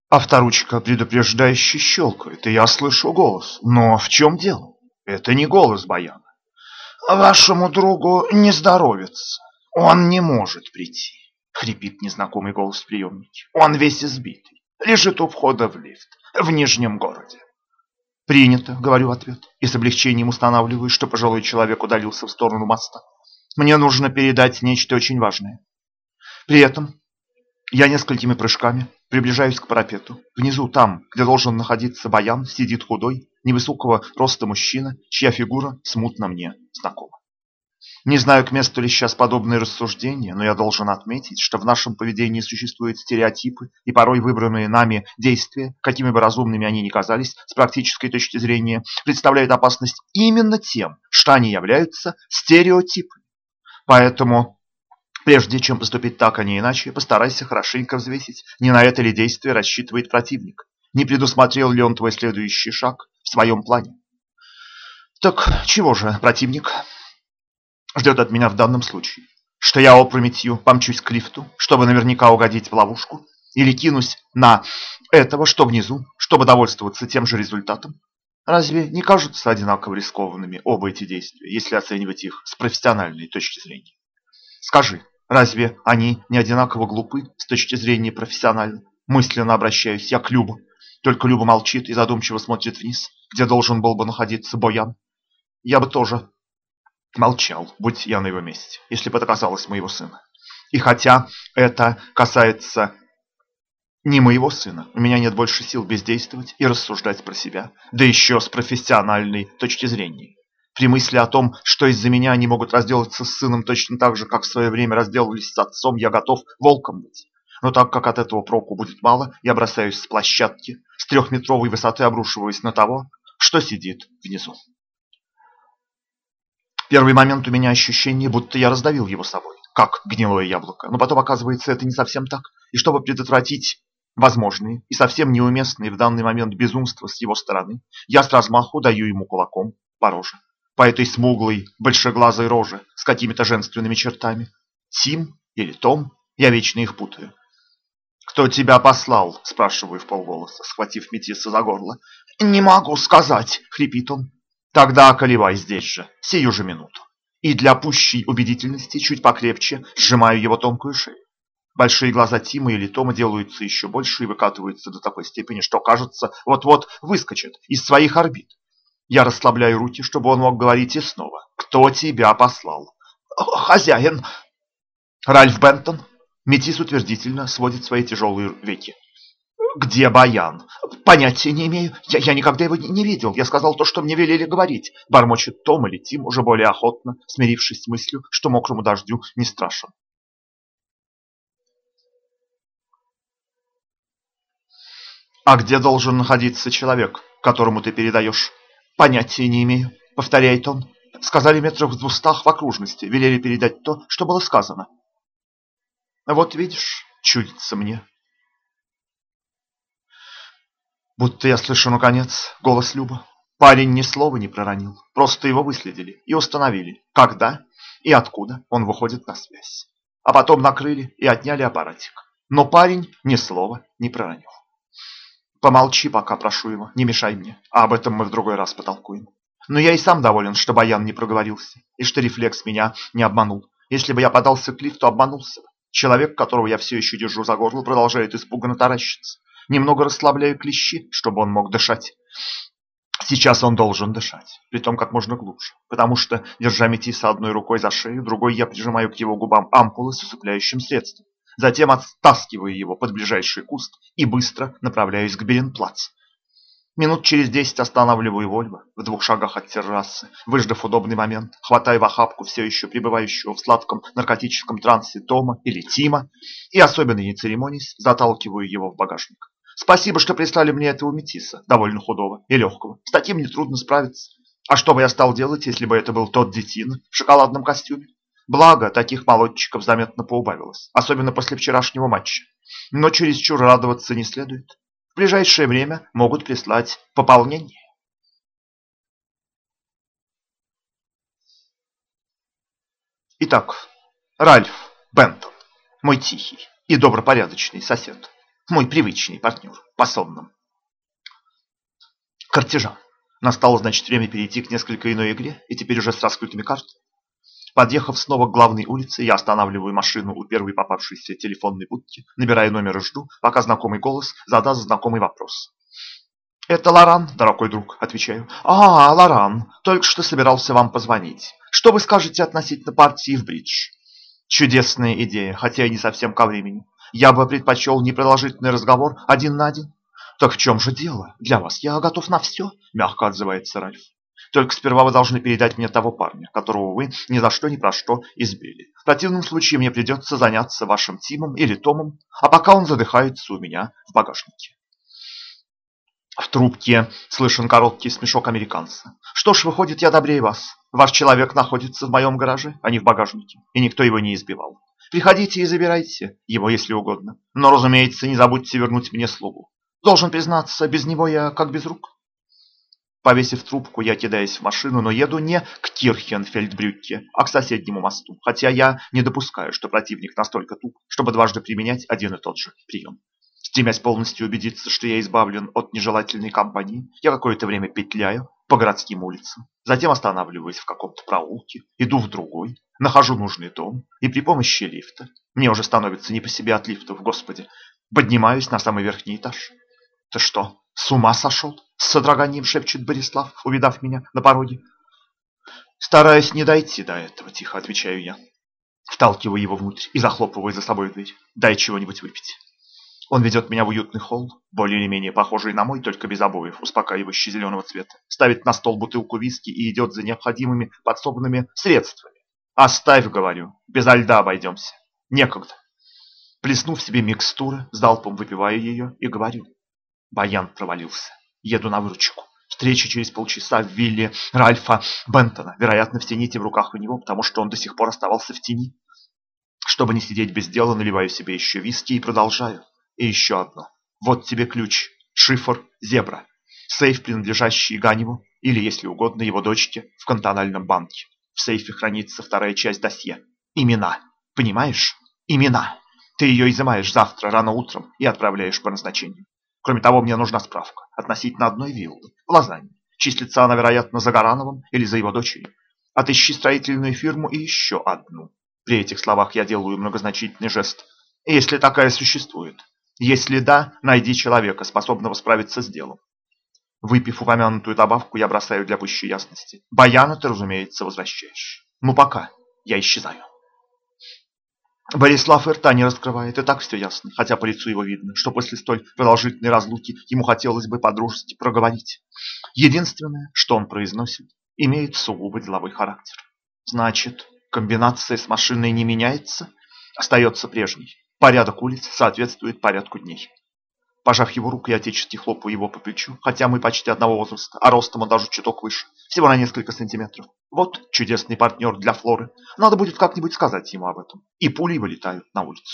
Авторучка предупреждающе щелкает, и я слышу голос. Но в чем дело? Это не голос Баяна. «Вашему другу не здоровится. Он не может прийти», — хрипит незнакомый голос в приемнике. «Он весь избитый. Лежит у входа в лифт в Нижнем городе». «Принято», — говорю в ответ, и с облегчением устанавливаю, что пожилой человек удалился в сторону моста. Мне нужно передать нечто очень важное. При этом я несколькими прыжками приближаюсь к парапету. Внизу, там, где должен находиться Баян, сидит худой, невысокого роста мужчина, чья фигура смутно мне знакома. Не знаю, к месту ли сейчас подобные рассуждения, но я должен отметить, что в нашем поведении существуют стереотипы, и порой выбранные нами действия, какими бы разумными они ни казались, с практической точки зрения, представляют опасность именно тем, что они являются стереотипами. Поэтому, прежде чем поступить так, а не иначе, постарайся хорошенько взвесить, не на это ли действие рассчитывает противник, не предусмотрел ли он твой следующий шаг в своем плане. Так чего же противник ждет от меня в данном случае? Что я опрометью помчусь к лифту, чтобы наверняка угодить в ловушку, или кинусь на этого, что внизу, чтобы довольствоваться тем же результатом? Разве не кажутся одинаково рискованными оба эти действия, если оценивать их с профессиональной точки зрения? Скажи, разве они не одинаково глупы с точки зрения профессиональной? Мысленно обращаюсь я к Любу. Только Люба молчит и задумчиво смотрит вниз, где должен был бы находиться Боян. Я бы тоже молчал, будь я на его месте, если бы это касалось моего сына. И хотя это касается не моего сына, у меня нет больше сил бездействовать и рассуждать про себя, да еще с профессиональной точки зрения. При мысли о том, что из-за меня они могут разделаться с сыном точно так же, как в свое время разделались с отцом, я готов волком быть. Но так как от этого проку будет мало, я бросаюсь с площадки, с 3-метровой высоты обрушиваясь на того, что сидит внизу. Первый момент у меня ощущение, будто я раздавил его собой, как гнилое яблоко. Но потом оказывается, это не совсем так. И чтобы предотвратить возможные и совсем неуместные в данный момент безумства с его стороны, я с размаху даю ему кулаком по роже. По этой смуглой, большеглазой роже с какими-то женственными чертами. Тим или Том, я вечно их путаю. «Кто тебя послал?» – спрашиваю вполголоса, схватив метиса за горло. «Не могу сказать», – хрипит он. «Тогда околевай здесь же, сию же минуту». И для пущей убедительности чуть покрепче сжимаю его тонкую шею. Большие глаза Тима или Тома делаются еще больше и выкатываются до такой степени, что, кажется, вот-вот выскочат из своих орбит. Я расслабляю руки, чтобы он мог говорить и снова. «Кто тебя послал?» «Хозяин». «Ральф Бентон?» Метис утвердительно сводит свои тяжелые веки. «Где Баян?» «Понятия не имею. Я никогда его не видел. Я сказал то, что мне велели говорить». Бормочет Том или Тим уже более охотно, смирившись с мыслью, что мокрому дождю не страшен. «А где должен находиться человек, которому ты передаешь?» «Понятия не имею», — повторяет он. «Сказали метрах в 200 в окружности. Велели передать то, что было сказано». «Вот видишь, чудится мне». Будто я слышу, наконец, голос Любы. Парень ни слова не проронил, просто его выследили и установили, когда и откуда он выходит на связь. А потом накрыли и отняли аппаратик. Но парень ни слова не проронил. «Помолчи пока, прошу его, не мешай мне, а об этом мы в другой раз потолкуем». Но я и сам доволен, что Баян не проговорился, и что рефлекс меня не обманул. Если бы я подался к лифту, обманулся бы. Человек, которого я все еще держу за горло, продолжает испуганно таращиться. Немного расслабляю клещи, чтобы он мог дышать. Сейчас он должен дышать, притом как можно глубже, потому что, держа Метиса одной рукой за шею, другой я прижимаю к его губам ампулы с усыпляющим средством. Затем оттаскиваю его под ближайший куст и быстро направляюсь к Беренплац. Минут через 10 останавливаю Вольво в 2 шагах от террасы, выждав удобный момент, хватаю в охапку все еще пребывающего в сладком наркотическом трансе Тома или Тима и, особенно не церемонясь, заталкиваю его в багажник. Спасибо, что прислали мне этого Метиса, довольно худого и легкого. С таким нетрудно справиться. А что бы я стал делать, если бы это был тот детина в шоколадном костюме? Благо, таких молодчиков заметно поубавилось, особенно после вчерашнего матча. Но чересчур радоваться не следует. В ближайшее время могут прислать пополнение. Итак, Ральф Бентон, мой тихий и добропорядочный сосед. Мой привычный партнер по сонным картежам. Настало, значит, время перейти к несколько иной игре, и теперь уже с раскрытыми картами. Подъехав снова к главной улице, я останавливаю машину у первой попавшейся телефонной будки, набираю номер и жду, пока знакомый голос задаст знакомый вопрос. «Это Лоран, дорогой друг», — отвечаю. «А, Лоран, только что собирался вам позвонить. Что вы скажете относительно партии в бридж?» «Чудесная идея, хотя и не совсем ко времени. Я бы предпочел непродолжительный разговор один на один». «Так в чем же дело? Для вас я готов на все», — мягко отзывается Ральф. «Только сперва вы должны передать мне того парня, которого вы ни за что ни про что избили. В противном случае мне придется заняться вашим Тимом или Томом, а пока он задыхается у меня в багажнике». В трубке слышен короткий смешок американца. «Что ж, выходит, я добрее вас. Ваш человек находится в моем гараже, а не в багажнике, и никто его не избивал. Приходите и забирайте его, если угодно. Но, разумеется, не забудьте вернуть мне слугу. Должен признаться, без него я как без рук». Повесив трубку, я кидаюсь в машину, но еду не к Кирхенфельдбрюкке, а к соседнему мосту, хотя я не допускаю, что противник настолько туп, чтобы дважды применять один и тот же прием. Стремясь полностью убедиться, что я избавлен от нежелательной компании, я какое-то время петляю по городским улицам, затем останавливаюсь в каком-то проулке, иду в другой, нахожу нужный дом и при помощи лифта, мне уже становится не по себе от лифтов, господи, поднимаюсь на самый верхний этаж. «Ты что, с ума сошел?» — с содроганием шепчет Борислав, увидав меня на пороге. «Стараюсь не дойти до этого», — тихо отвечаю я. Вталкиваю его внутрь и захлопываю за собой дверь. «Дай чего-нибудь выпить». Он ведет меня в уютный холл, более или менее похожий на мой, только без обоев, успокаивающий зеленого цвета. Ставит на стол бутылку виски и идет за необходимыми подсобными средствами. «Оставь, — говорю, — безо льда обойдемся. Некогда». Плеснув себе микстуры, залпом выпиваю ее и говорю. Баян провалился. Еду на выручку. Встреча через полчаса в вилле Ральфа Бентона. Вероятно, все нити в руках у него, потому что он до сих пор оставался в тени. Чтобы не сидеть без дела, наливаю себе еще виски и продолжаю. И еще одно. Вот тебе ключ. Шифр Зебра. Сейф, принадлежащий Ганеву, или, если угодно, его дочке в кантональном банке. В сейфе хранится вторая часть досье. Имена. Понимаешь? Имена. Ты ее изымаешь завтра рано утром и отправляешь по назначению. Кроме того, мне нужна справка относительно одной виллы в Лозанне. Числится она, вероятно, за Гарановым или за его дочерью. Отыщи строительную фирму и еще одну. При этих словах я делаю многозначительный жест. Если такая существует. Если да, найди человека, способного справиться с делом. Выпив упомянутую добавку, я бросаю для пущей ясности. Баяна ты, разумеется, возвращаешь. Ну пока, я исчезаю. Борислав и рта не раскрывает, и так все ясно, хотя по лицу его видно, что после столь продолжительной разлуки ему хотелось бы по-дружески проговорить. Единственное, что он произносит, имеет сугубо деловой характер. Значит, комбинация с машиной не меняется, остается прежней. Порядок улиц соответствует порядку дней. Пожав его руку, я отечески хлопаю его по плечу, хотя мы почти одного возраста, а ростом он даже чуток выше, всего на несколько сантиметров. Вот чудесный партнер для Флоры. Надо будет как-нибудь сказать ему об этом. И пули вылетают на улицу.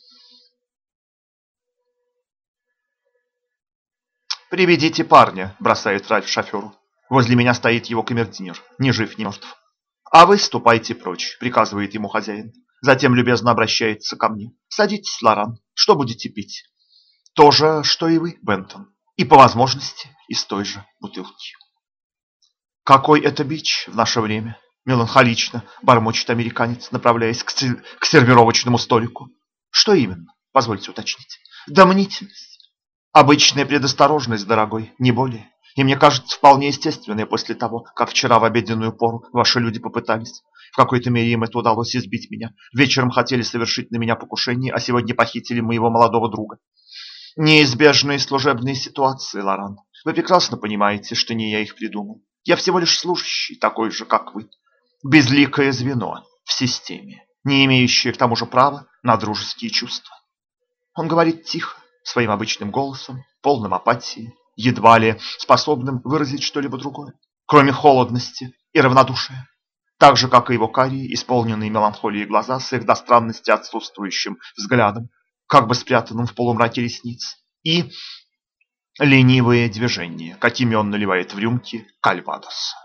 «Приведите парня», — бросает Ральф шоферу. Возле меня стоит его камердинер, ни жив, ни мертв. «А вы ступайте прочь», — приказывает ему хозяин. Затем любезно обращается ко мне. «Садитесь, Лоран, что будете пить?» «То же, что и вы, Бентон. И по возможности из той же бутылки». «Какой это бич в наше время?» — меланхолично бормочет американец, направляясь к сервировочному столику. «Что именно? Позвольте уточнить». «Да мнительность. Обычная предосторожность, дорогой, не более. И мне кажется, вполне естественное после того, как вчера в обеденную пору ваши люди попытались. В какой-то мере им это удалось избить меня. Вечером хотели совершить на меня покушение, а сегодня похитили моего молодого друга. Неизбежные служебные ситуации, Лоран. Вы прекрасно понимаете, что не я их придумал. Я всего лишь служащий, такой же, как вы. Безликое звено в системе, не имеющее к тому же права на дружеские чувства». Он говорит тихо, своим обычным голосом, полным апатии, едва ли способным выразить что-либо другое, кроме холодности и равнодушия. Так же, как и его карие, исполненные меланхолией глаза с их до странности отсутствующим взглядом, как бы спрятанным в полумраке ресниц, и ленивые движения, какими он наливает в рюмки кальвадос.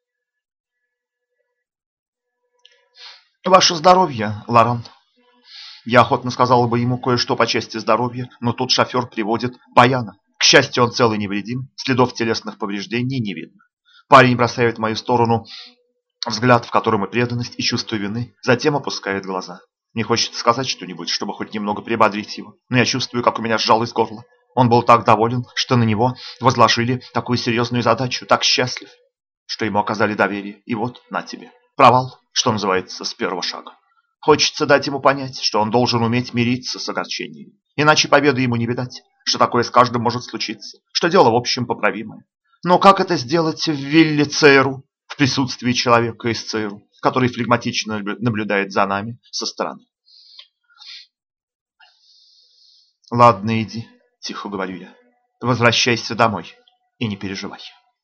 «Ваше здоровье, Лоран». Я охотно сказала бы ему кое-что по части здоровья, но тут шофер приводит Баяна. К счастью, он цел и невредим, следов телесных повреждений не видно. Парень бросает в мою сторону взгляд, в котором и преданность, и чувство вины, затем опускает глаза. Мне хочется сказать что-нибудь, чтобы хоть немного приободрить его, но я чувствую, как у меня сжалось горло. Он был так доволен, что на него возложили такую серьезную задачу, так счастлив, что ему оказали доверие. И вот, на тебе, провал, что называется, с первого шага. Хочется дать ему понять, что он должен уметь мириться с огорчением, иначе победы ему не видать, что такое с каждым может случиться, что дело в общем поправимое. Но как это сделать в вилле ЦРУ, в присутствии человека из ЦРУ, который флегматично наблюдает за нами со стороны? Ладно, иди, тихо говорю я. Возвращайся домой и не переживай.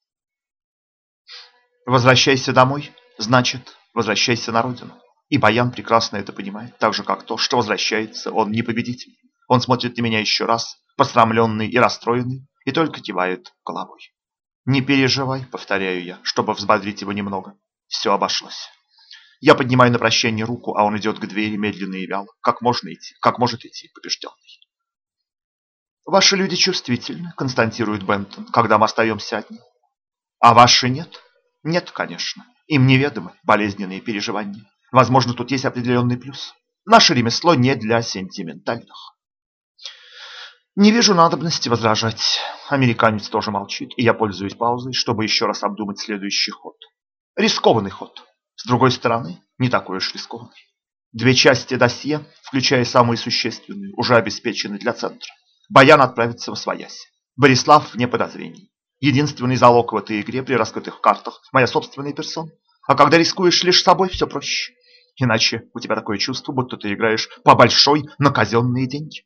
Возвращайся домой, значит, возвращайся на родину. И Баян прекрасно это понимает, так же, как то, что возвращается он не победитель. Он смотрит на меня еще раз, посрамленный и расстроенный, и только кивает головой. Не переживай, повторяю я, чтобы взбодрить его немного. Все обошлось. Я поднимаю на прощание руку, а он идет к двери медленно и вяло, как может идти побежденный. Ваши люди чувствительны, констатирует Бентон, когда мы остаемся одни. А ваши нет? Нет, конечно. Им неведомы болезненные переживания. Возможно, тут есть определенный плюс. Наше ремесло не для сентиментальных. Не вижу надобности возражать. Американец тоже молчит, и я пользуюсь паузой, чтобы еще раз обдумать следующий ход. Рискованный ход. С другой стороны, не такой уж рискованный. Две части досье, включая самые существенные, уже обеспечены для центра. Баян отправится восвоясь. Борислав вне подозрений. Единственный залог в этой игре при раскрытых картах – моя собственная персона. А когда рискуешь лишь собой, все проще. Иначе у тебя такое чувство, будто ты играешь по большой на казенные деньги.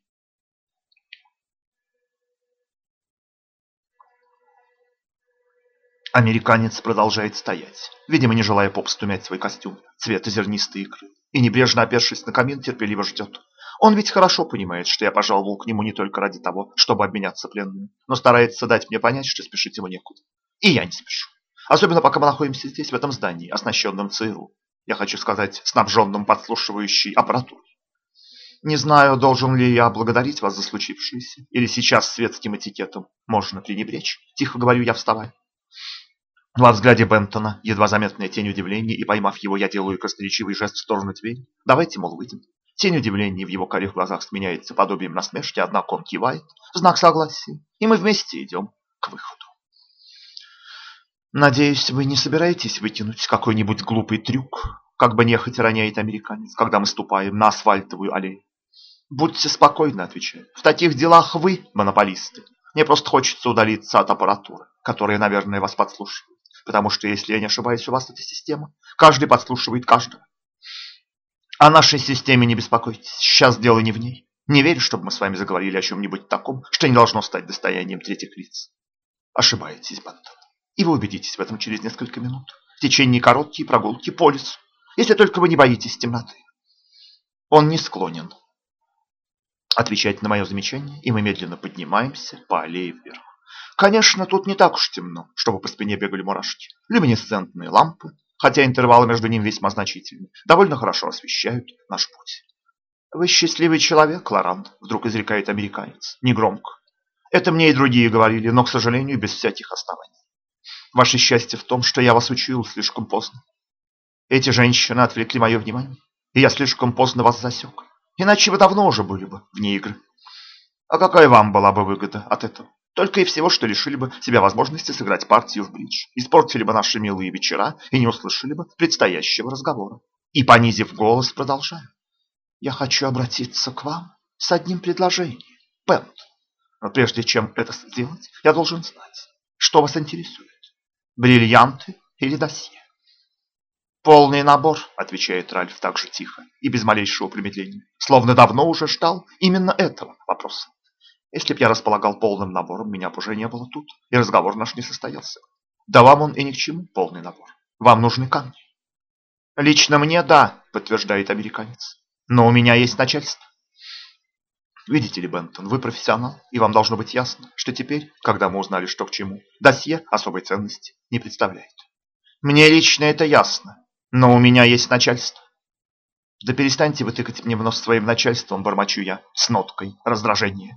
Американец продолжает стоять, видимо, не желая попусту мять свой костюм цвета зернистой икры, и, небрежно опершись на камин, терпеливо ждет. Он ведь хорошо понимает, что я пожаловал к нему не только ради того, чтобы обменяться пленными, но старается дать мне понять, что спешить ему некуда. И я не спешу. Особенно пока мы находимся здесь, в этом здании, оснащенном ЦРУ. Я хочу сказать, снабженном подслушивающей аппаратурой. Не знаю, должен ли я благодарить вас за случившееся, или сейчас светским этикетом можно пренебречь. Тихо говорю я, вставая. Во взгляде Бентона едва заметная тень удивления, и, поймав его, я делаю красноречивый жест в сторону двери. Давайте, мол, выйдем. Тень удивления в его карих глазах сменяется подобием насмешки, однако он кивает в знак согласия, и мы вместе идем к выходу. Надеюсь, вы не собираетесь вытянуть какой-нибудь глупый трюк, как бы нехотя роняет американец, когда мы ступаем на асфальтовую аллею. Будьте спокойны, отвечаю. В таких делах вы монополисты. Мне просто хочется удалиться от аппаратуры, которая, наверное, вас подслушивает. Потому что, если я не ошибаюсь, у вас эта система. Каждый подслушивает каждого. О нашей системе не беспокойтесь. Сейчас дело не в ней. Не верю, чтобы мы с вами заговорили о чем-нибудь таком, что не должно стать достоянием третьих лиц. Ошибаетесь, Бентон. И вы убедитесь в этом через несколько минут. В течение короткие прогулки по лесу. Если только вы не боитесь темноты. Он не склонен отвечать на мое замечание, и мы медленно поднимаемся по аллее вверх. Конечно, тут не так уж темно, чтобы по спине бегали мурашки. Люминесцентные лампы, хотя интервалы между ними весьма значительны, довольно хорошо освещают наш путь. «Вы счастливый человек, Лоран», — вдруг изрекает американец, негромко. «Это мне и другие говорили, но, к сожалению, без всяких оснований. Ваше счастье в том, что я вас учуял слишком поздно. Эти женщины отвлекли мое внимание, и я слишком поздно вас засек. Иначе вы давно уже были бы вне игры. А какая вам была бы выгода от этого? Только и всего, что лишили бы себя возможности сыграть партию в бридж, испортили бы наши милые вечера и не услышали бы предстоящего разговора». И, понизив голос, продолжаю. «Я хочу обратиться к вам с одним предложением, Бент. Но прежде чем это сделать, я должен знать, что вас интересует. Бриллианты или досье?» «Полный набор», — отвечает Ральф так же тихо и без малейшего промедления, словно давно уже ждал именно этого вопроса. Если б я располагал полным набором, меня бы уже не было тут, и разговор наш не состоялся. Да вам он и ни к чему, полный набор. Вам нужны камни. «Лично мне, да», — подтверждает американец. «Но у меня есть начальство». Видите ли, Бентон, вы профессионал, и вам должно быть ясно, что теперь, когда мы узнали, что к чему, досье особой ценности не представляет. Мне лично это ясно, но у меня есть начальство. Да перестаньте вы тыкать мне в нос своим начальством, бормочу я с ноткой раздражения.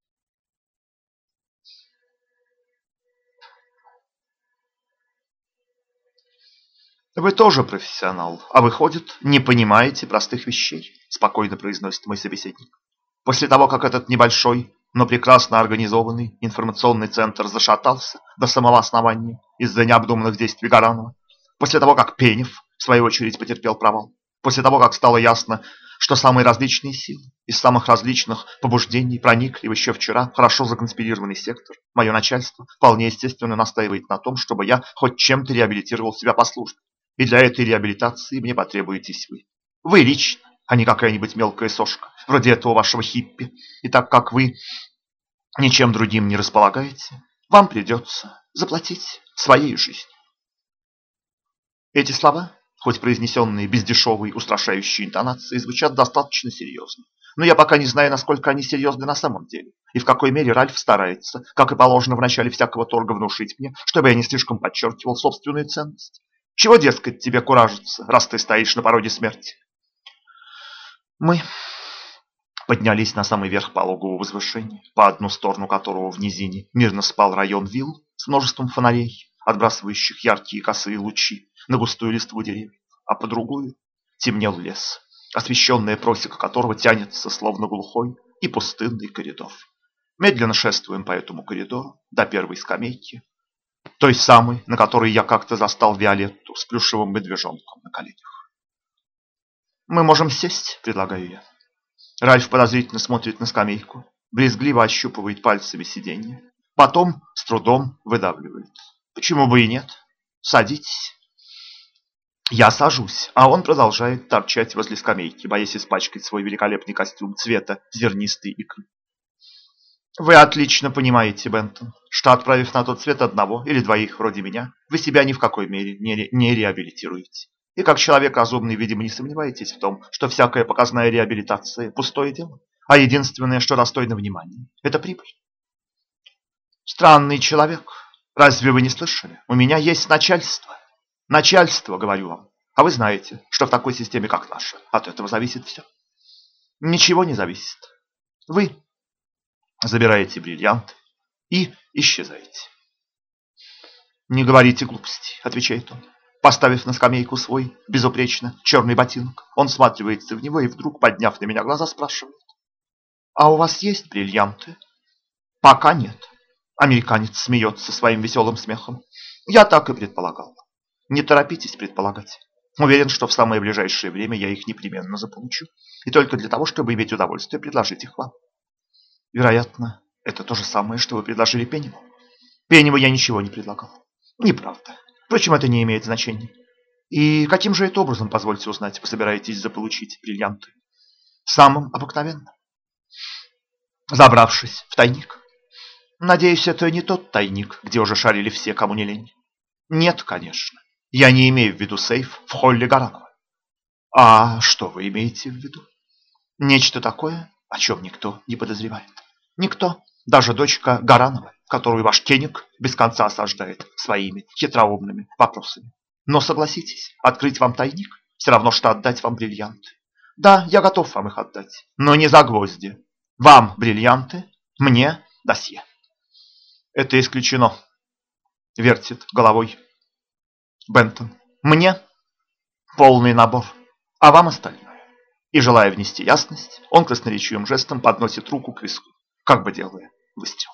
Вы тоже профессионал, а выходит, не понимаете простых вещей, спокойно произносит мой собеседник. После того, как этот небольшой, но прекрасно организованный информационный центр зашатался до самого основания из-за необдуманных действий Гаранова, после того, как Пенев, в свою очередь, потерпел провал, после того, как стало ясно, что самые различные силы из самых различных побуждений проникли еще вчера в хорошо законспирированный сектор, мое начальство вполне естественно настаивает на том, чтобы я хоть чем-то реабилитировал себя по службе. И для этой реабилитации мне потребуетесь вы. Вы лично, а не какая-нибудь мелкая сошка, вроде этого вашего хиппи. И так как вы ничем другим не располагаете, вам придется заплатить своей жизнью. Эти слова, хоть произнесенные без дешевой устрашающей интонации, звучат достаточно серьезно. Но я пока не знаю, насколько они серьезны на самом деле, и в какой мере Ральф старается, как и положено в начале всякого торга, внушить мне, чтобы я не слишком подчеркивал собственную ценность. Чего, дескать, тебе куражиться, раз ты стоишь на пороге смерти? Мы поднялись на самый верх пологового возвышения, по одну сторону которого в низине мирно спал район вилл с множеством фонарей, отбрасывающих яркие косые лучи на густую листву деревьев, а по другую темнел лес, освещенная просека которого тянется, словно глухой и пустынный коридор. Медленно шествуем по этому коридору до первой скамейки, той самой, на которой я как-то застал Виолетту с плюшевым медвежонком на коленях. «Мы можем сесть», — предлагаю я. Ральф подозрительно смотрит на скамейку, брезгливо ощупывает пальцами сиденье, потом с трудом выдавливает. «Почему бы и нет? Садитесь». Я сажусь, а он продолжает торчать возле скамейки, боясь испачкать свой великолепный костюм цвета зернистой икры. Вы отлично понимаете, Бентон, что, отправив на тот свет одного или двоих вроде меня, вы себя ни в какой мере не реабилитируете. И как человек разумный, видимо, не сомневаетесь в том, что всякая показная реабилитация – пустое дело, а единственное, что достойно внимания – это прибыль. Странный человек. Разве вы не слышали? У меня есть начальство. Начальство, говорю вам. А вы знаете, что в такой системе, как наша, от этого зависит все. Ничего не зависит. Вы забираете бриллианты и исчезаете. «Не говорите глупостей», — отвечает он. Поставив на скамейку свой безупречно черный ботинок, он всматривается в него и вдруг, подняв на меня глаза, спрашивает: «А у вас есть бриллианты?» «Пока нет». Американец смеется своим веселым смехом. «Я так и предполагал». «Не торопитесь предполагать. Уверен, что в самое ближайшее время я их непременно заполучу. И только для того, чтобы иметь удовольствие предложить их вам». Вероятно, это то же самое, что вы предложили Пеневу. Пеневу я ничего не предлагал. Неправда. Впрочем, это не имеет значения. И каким же это образом, позвольте узнать, вы собираетесь заполучить бриллианты? Самым обыкновенным. Забравшись в тайник. Надеюсь, это не тот тайник, где уже шарили все, кому не лень. Нет, конечно. Я не имею в виду сейф в холле Гаранова. А что вы имеете в виду? Нечто такое, о чем никто не подозревает. Никто, даже дочка Гаранова, которую ваш Кеник без конца осаждает своими хитроумными вопросами. Но согласитесь, открыть вам тайник все равно, что отдать вам бриллианты. Да, я готов вам их отдать, но не за гвозди. Вам бриллианты, мне досье. Это исключено, вертит головой Бентон. Мне полный набор, а вам остальное. И, желая внести ясность, он красноречивым жестом подносит руку к виску, как бы делая выстрел.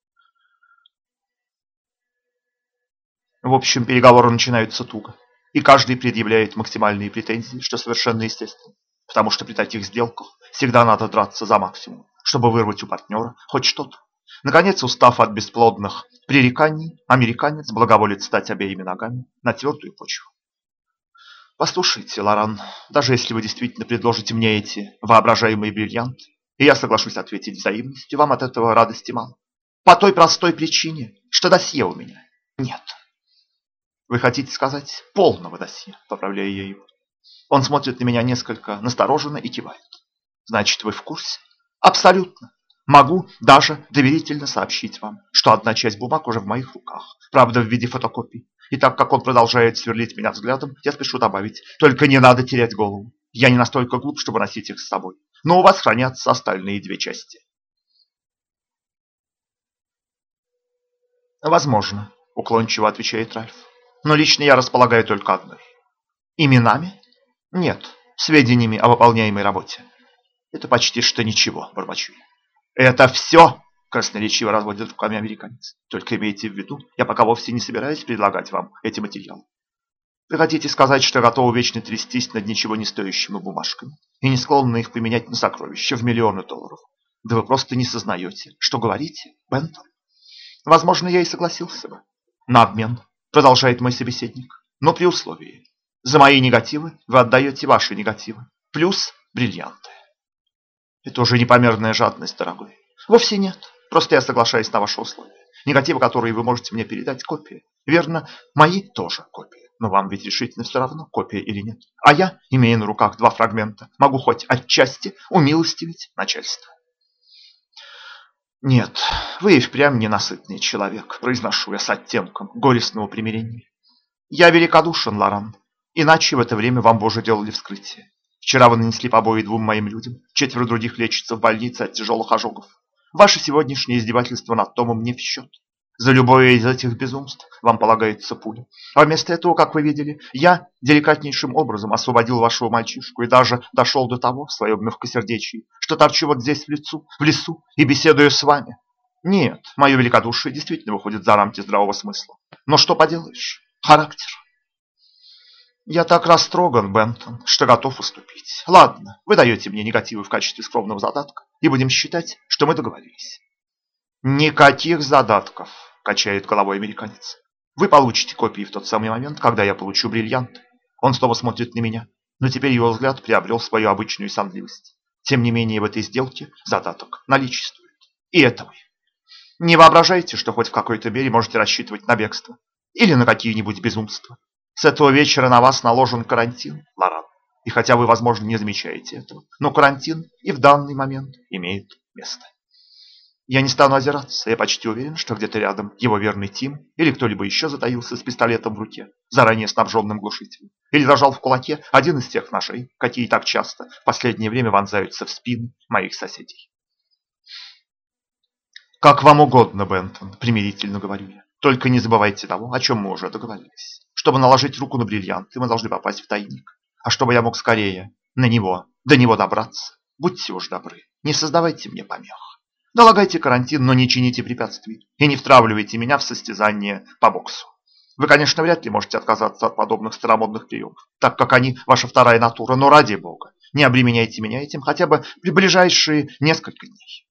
В общем, переговоры начинаются туго, и каждый предъявляет максимальные претензии, что совершенно естественно, потому что при таких сделках всегда надо драться за максимум, чтобы вырвать у партнера хоть что-то. Наконец, устав от бесплодных пререканий, американец благоволит стать обеими ногами на твердую почву. Послушайте, Лоран, даже если вы действительно предложите мне эти воображаемые бриллианты, и я соглашусь ответить взаимностью, вам от этого радости мало. По той простой причине, что досье у меня нет. Вы хотите сказать полного досье, поправляю я его. Он смотрит на меня несколько настороженно и кивает. Значит, вы в курсе? Абсолютно. Могу даже доверительно сообщить вам, что одна часть бумаг уже в моих руках, правда, в виде фотокопий. И так как он продолжает сверлить меня взглядом, я спешу добавить: только не надо терять голову. Я не настолько глуп, чтобы носить их с собой, но у вас хранятся остальные две части. Возможно, уклончиво отвечает Ральф. Но лично я располагаю только одной. Именами? Нет, сведениями о выполняемой работе. Это почти что ничего, бормочу я. Это все, красноречиво разводит руками американец. Только имейте в виду, я пока вовсе не собираюсь предлагать вам эти материалы. Вы хотите сказать, что готовы вечно трястись над ничего не стоящими бумажками и не склонны их поменять на сокровища в миллионы долларов? Да вы просто не сознаете, что говорите, Бентон. Возможно, я и согласился бы на обмен, продолжает мой собеседник, но при условии. За мои негативы вы отдаете ваши негативы, плюс бриллианты. Это уже непомерная жадность, дорогой. Вовсе нет, просто я соглашаюсь на ваши условия. Негативы, которые вы можете мне передать, копии. Верно, мои тоже копии. Но вам ведь решительно все равно, копия или нет. А я, имея на руках два фрагмента, могу хоть отчасти умилостивить начальство. Нет, вы и впрямь ненасытный человек, произношу я с оттенком горестного примирения. Я великодушен, Лоран, иначе в это время вам бы уже делали вскрытие. Вчера вы нанесли побои двум моим людям, 4 других лечатся в больнице от тяжелых ожогов. Ваше сегодняшнее издевательство над Томом мне в счет. За любое из этих безумств вам полагается пуля. А вместо этого, как вы видели, я деликатнейшим образом освободил вашего мальчишку и даже дошел до того в своем мягкосердечии, что торчу вот здесь в лесу и беседую с вами. Нет, мое великодушие действительно выходит за рамки здравого смысла. Но что поделаешь? Характер. Я так растроган, Бентон, что готов уступить. Ладно, вы даете мне негативы в качестве скромного задатка, и будем считать, что мы договорились. Никаких задатков, качает головой американец. Вы получите копии в тот самый момент, когда я получу бриллианты. Он снова смотрит на меня, но теперь его взгляд приобрел свою обычную сонливость. Тем не менее, в этой сделке задаток наличествует. И это вы. Не воображайте, что хоть в какой-то мере можете рассчитывать на бегство. Или на какие-нибудь безумства. С этого вечера на вас наложен карантин, Лоран. И хотя вы, возможно, не замечаете этого, но карантин и в данный момент имеет место. Я не стану озираться, я почти уверен, что где-то рядом его верный Тим или кто-либо еще затаился с пистолетом в руке, заранее снабженным глушителем, или зажал в кулаке один из тех ножей, какие так часто в последнее время вонзаются в спины моих соседей. «Как вам угодно, Бентон», — примирительно говорю я. «Только не забывайте того, о чем мы уже договорились. Чтобы наложить руку на бриллианты, мы должны попасть в тайник. А чтобы я мог скорее до него добраться, будьте уж добры, не создавайте мне помех. Налагайте карантин, но не чините препятствий и не втравливайте меня в состязание по боксу. Вы, конечно, вряд ли можете отказаться от подобных старомодных приемов, так как они ваша вторая натура, но ради бога, не обременяйте меня этим хотя бы в ближайшие несколько дней».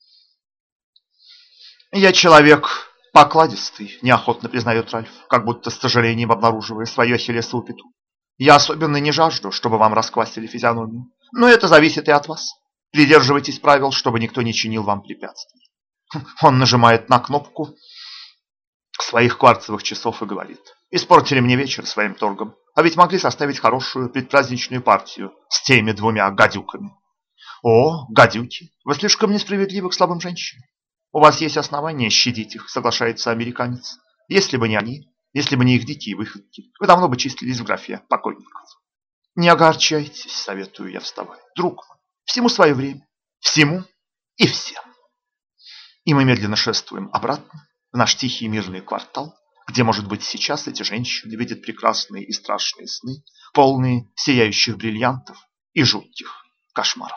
«Я человек покладистый», — неохотно признает Ральф, как будто с сожалением обнаруживая свою ахиллесову пяту. «Я особенно не жажду, чтобы вам расквасили физиономию, но это зависит и от вас. Придерживайтесь правил, чтобы никто не чинил вам препятствий». Он нажимает на кнопку своих кварцевых часов и говорит: «Испортили мне вечер своим торгом, а ведь могли составить хорошую предпраздничную партию с теми двумя гадюками». «О, гадюки, вы слишком несправедливы к слабым женщинам. У вас есть основания щадить их», — соглашается американец. «Если бы не они, если бы не их дикие выходки, вы давно бы числились в графе покойников». «Не огорчайтесь», — советую я, вставая. «Друг мой, всему свое время, всему и всем». И мы медленно шествуем обратно в наш тихий мирный квартал, где, может быть, сейчас эти женщины видят прекрасные и страшные сны, полные сияющих бриллиантов и жутких кошмаров.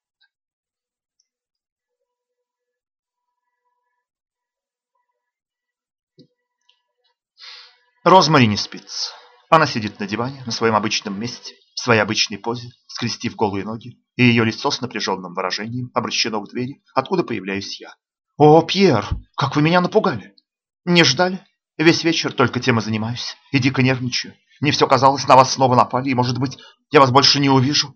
Розмари не спит. Она сидит на диване, на своем обычном месте, в своей обычной позе, скрестив голые ноги, и ее лицо с напряженным выражением обращено к двери, откуда появляюсь я. «О, Пьер, как вы меня напугали! Не ждали? Весь вечер только тем и занимаюсь, и дико нервничаю. Мне все казалось, на вас снова напали, и, может быть, я вас больше не увижу».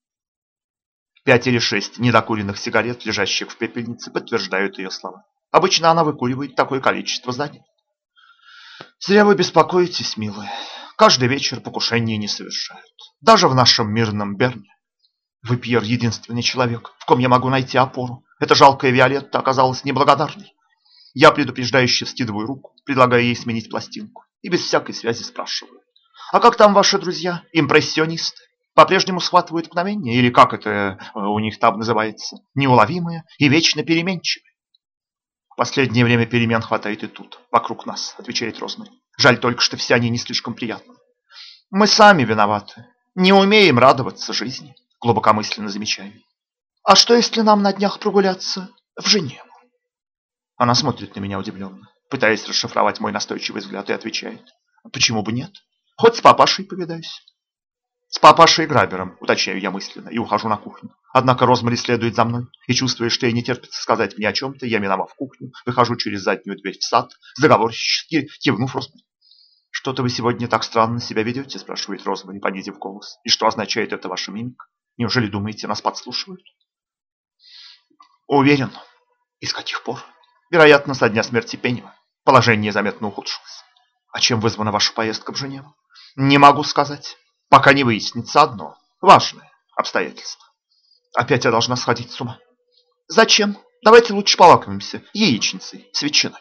5 или 6 недокуренных сигарет, лежащих в пепельнице, подтверждают ее слова. Обычно она выкуривает такое количество за день. «Зря вы беспокоитесь, милая. Каждый вечер покушения не совершают. Даже в нашем мирном Берне. Вы, Пьер, единственный человек, в ком я могу найти опору. Эта жалкая Виолетта оказалась неблагодарной. Я предупреждающе вскидываю руку, предлагая ей сменить пластинку, и без всякой связи спрашиваю: а как там ваши друзья, импрессионисты? По-прежнему схватывают мгновение, или как это у них там называется, неуловимое и вечно переменчивое. В последнее время перемен хватает и тут, вокруг нас, отвечает Розмари. Жаль только, что все они не слишком приятны. Мы сами виноваты, не умеем радоваться жизни, глубокомысленно замечаю. А что, если нам на днях прогуляться в Женеву? Она смотрит на меня удивленно, пытаясь расшифровать мой настойчивый взгляд, и отвечает. Почему бы нет? Хоть с папашей повидаюсь. С папашей и Грабером, уточняю я мысленно, и ухожу на кухню. Однако Розмари следует за мной, и чувствуя, что ей не терпится сказать мне о чем-то, я, миновав кухню, выхожу через заднюю дверь в сад, заговорщически кивнув Розмари. «Что-то вы сегодня так странно себя ведете?» – спрашивает Розмари, понизив голос. «И что означает это ваша мимика? Неужели думаете, нас подслушивают?» Уверен. И с каких пор? Вероятно, со дня смерти Пенева. Положение заметно ухудшилось. А чем вызвана ваша поездка в Женеву? Не могу сказать, пока не выяснится одно важное обстоятельство. Опять я должна сходить с ума. Зачем? Давайте лучше полакомимся яичницей с ветчиной.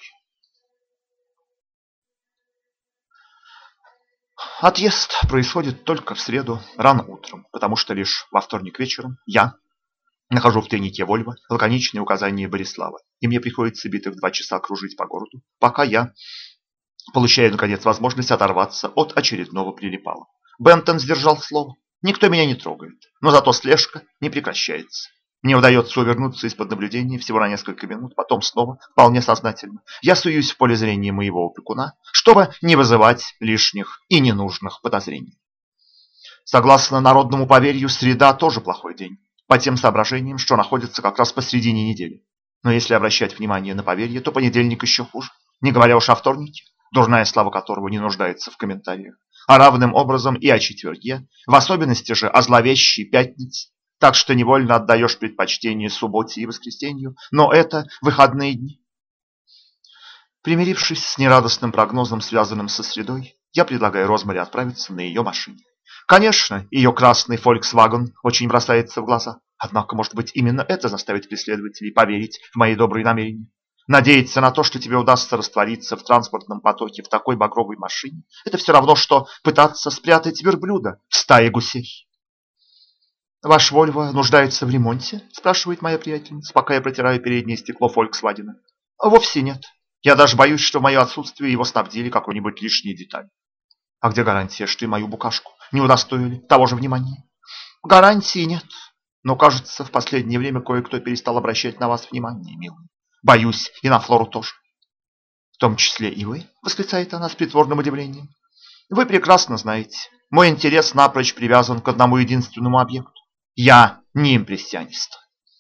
Отъезд происходит только в среду рано утром, потому что лишь во вторник вечером я нахожу в тайнике Вольво лаконичные указания Борислава, и мне приходится битых 2 часа кружить по городу, пока я получаю, наконец, возможность оторваться от очередного прилипала. Бентон сдержал слово. Никто меня не трогает, но зато слежка не прекращается. Мне удается увернуться из-под наблюдения всего на несколько минут, потом снова, вполне сознательно, я суюсь в поле зрения моего опекуна, чтобы не вызывать лишних и ненужных подозрений. Согласно народному поверью, среда тоже плохой день, по тем соображениям, что находится как раз посредине недели. Но если обращать внимание на поверье, то понедельник еще хуже, не говоря уж о вторнике, дурная слава которого не нуждается в комментариях, а равным образом и о четверге, в особенности же о зловещей пятнице, так что невольно отдаешь предпочтение субботе и воскресенью, но это выходные дни. Примирившись с нерадостным прогнозом, связанным со средой, я предлагаю Розмари отправиться на ее машине. Конечно, ее красный Volkswagen очень бросается в глаза, однако, может быть, именно это заставит преследователей поверить в мои добрые намерения. Надеяться на то, что тебе удастся раствориться в транспортном потоке в такой багровой машине, это все равно, что пытаться спрятать верблюда в стае гусей. «Ваш Вольво нуждается в ремонте?» – спрашивает моя приятельница, пока я протираю переднее стекло Volkswagen. «Вовсе нет. Я даже боюсь, что в мое отсутствие его снабдили какой-нибудь лишней деталью. А где гарантия, что и мою букашку не удостоили того же внимания?» «Гарантии нет. Но, кажется, в последнее время кое-кто перестал обращать на вас внимание, милый. Боюсь, и на Флору тоже». «В том числе и вы?» – восклицает она с притворным удивлением. «Вы прекрасно знаете, мой интерес напрочь привязан к одному единственному объекту. Я не импрессионист».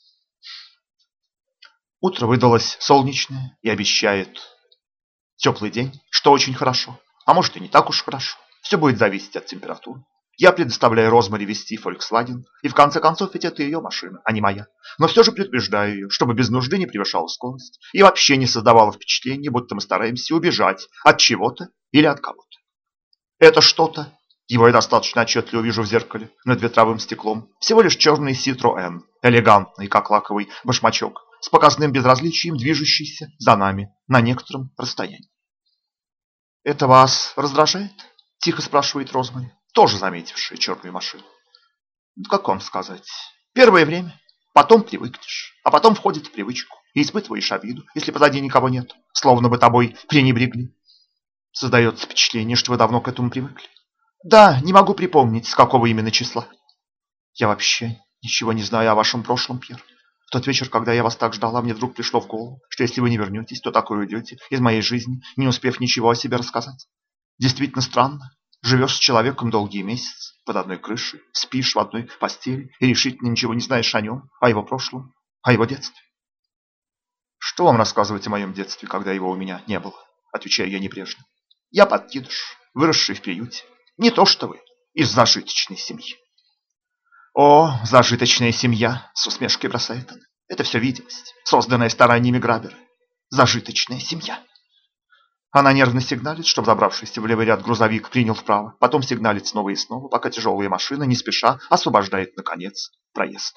Утро выдалось солнечное и обещает теплый день, что очень хорошо. А может и не так уж хорошо. Все будет зависеть от температуры. Я предоставляю Розмари вести Volkswagen, и в конце концов ведь это ее машина, а не моя. Но все же предупреждаю ее, чтобы без нужды не превышала скорость и вообще не создавала впечатления, будто мы стараемся убежать от чего-то или от кого-то. Это что-то, его я достаточно отчетливо вижу в зеркале над ветровым стеклом, всего лишь черный Citroën, элегантный, как лаковый башмачок, с показным безразличием движущийся за нами на некотором расстоянии. «Это вас раздражает?» – тихо спрашивает Розмари, тоже заметившая черную машину. «Как вам сказать? Первое время, потом привыкнешь, а потом входит в привычку и испытываешь обиду, если позади никого нет, словно бы тобой пренебрегли. Создается впечатление, что вы давно к этому привыкли. Да, не могу припомнить, с какого именно числа. Я вообще ничего не знаю о вашем прошлом, Пьер. В тот вечер, когда я вас так ждала, мне вдруг пришло в голову, что если вы не вернетесь, то так и уйдете из моей жизни, не успев ничего о себе рассказать. Действительно странно. Живешь с человеком долгие месяцы, под одной крышей, спишь в одной постели и решительно ничего не знаешь о нем, о его прошлом, о его детстве. Что вам рассказывать о моем детстве, когда его у меня не было? Отвечаю я небрежно. Я подкидыш, выросший в приюте. Не то что вы, из зажиточной семьи. О, зажиточная семья, с усмешкой бросает она. Это все видимость, созданная стараниями Грабера. Зажиточная семья. Она нервно сигналит, чтобы забравшийся в левый ряд грузовик принял вправо, потом сигналит снова и снова, пока тяжелая машина не спеша освобождает, наконец, проезд.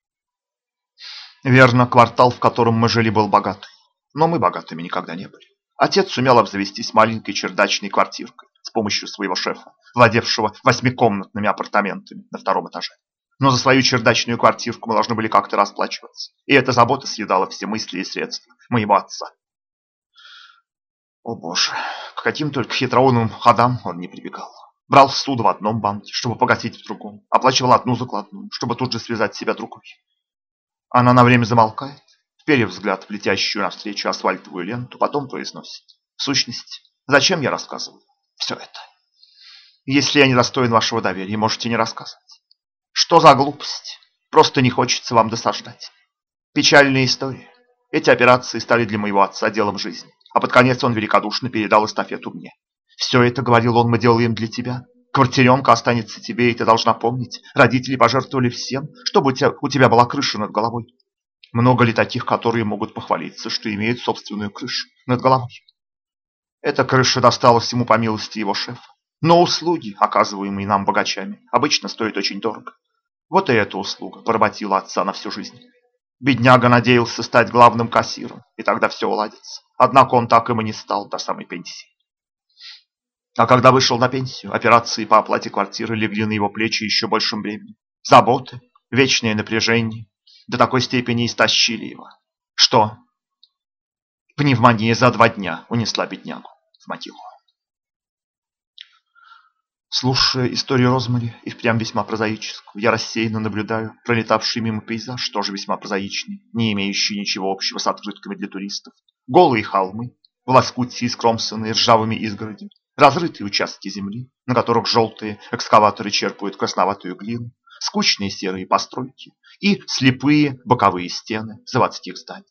Верно, квартал, в котором мы жили, был богатый. Но мы богатыми никогда не были. Отец сумел обзавестись маленькой чердачной квартиркой с помощью своего шефа, владевшего 8-комнатными апартаментами на втором этаже. Но за свою чердачную квартирку мы должны были как-то расплачиваться, и эта забота съедала все мысли и средства моего отца. О боже, к каким только хитроумным ходам он не прибегал. Брал ссуду в одном банке, чтобы погасить в другом, оплачивал одну закладную, чтобы тут же связать себя другой. Она на время замолкает, вперев взгляд в летящую навстречу асфальтовую ленту, потом произносит: в сущности, зачем я рассказываю все это? Если я не достоин вашего доверия, можете не рассказывать. Что за глупость? Просто не хочется вам досаждать. Печальная история. Эти операции стали для моего отца делом жизни, а под конец он великодушно передал эстафету мне. Все это, говорил он, мы делаем для тебя. Квартиренка останется тебе, и ты должна помнить, родители пожертвовали всем, чтобы у тебя была крыша над головой. Много ли таких, которые могут похвалиться, что имеют собственную крышу над головой? Эта крыша досталась ему по милости его шефа. Но услуги, оказываемые нам богачами, обычно стоят очень дорого. Вот и эта услуга поработила отца на всю жизнь. Бедняга надеялся стать главным кассиром, и тогда все уладится. Однако он так им и не стал до самой пенсии. А когда вышел на пенсию, операции по оплате квартиры легли на его плечи еще большим бременем. Заботы, вечное напряжение до такой степени истощили его, что пневмония за 2 дня унесла беднягу в могилу. Слушая историю Розмари, и впрямь весьма прозаическую, я рассеянно наблюдаю пролетавший мимо пейзаж, тоже весьма прозаичный, не имеющий ничего общего с открытками для туристов. Голые холмы, в лоскутье искромсанные ржавыми изгородями, разрытые участки земли, на которых желтые экскаваторы черпают красноватую глину, скучные серые постройки и слепые боковые стены заводских зданий.